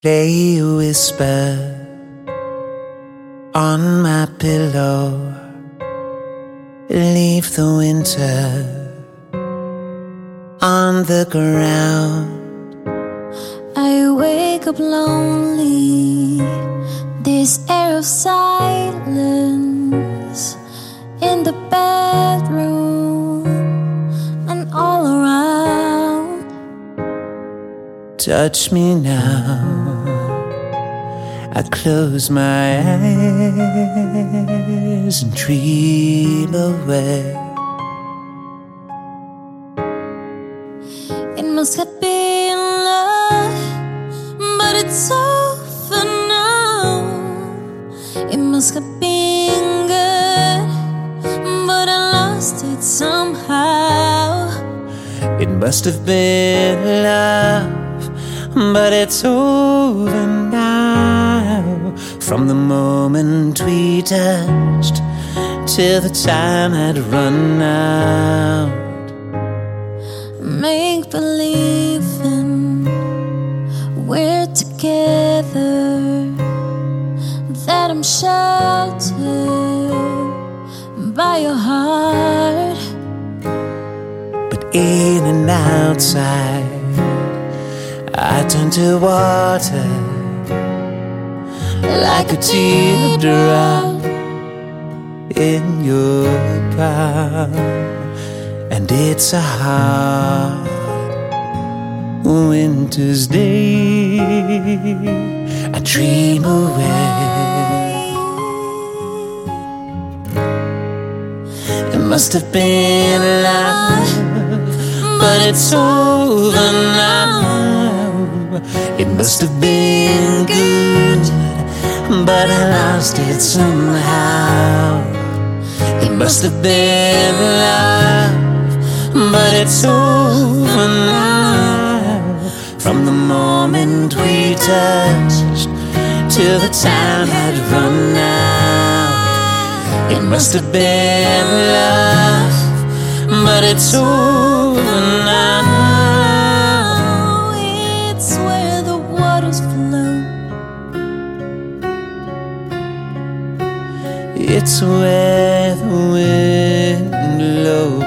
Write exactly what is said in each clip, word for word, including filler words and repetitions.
Lay a whisper on my pillow. Leave the winter on the ground. I wake up lonely, this air of silence in the bedroom and all around. Touch me now, I close my eyes and dream away. It must have been love, but it's over now. It must have been good, but I lost it somehow. It must have been love, but it's over now. From the moment we touched till the time had run out. Make believing we're together, that I'm sheltered by your heart. But in and outside, I turn to water, like a teardrop in your palm. And it's a hard winter's day, I dream away. It must have been love, but it's over now. It must have been good, but I lost it somehow. It must have been love, but it's over now. From the moment we touched till the time had run out. It must have been love, but it's over now. It's where the waters flow. It's where the wind blows.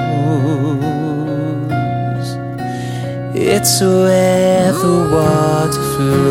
It's where the water flows.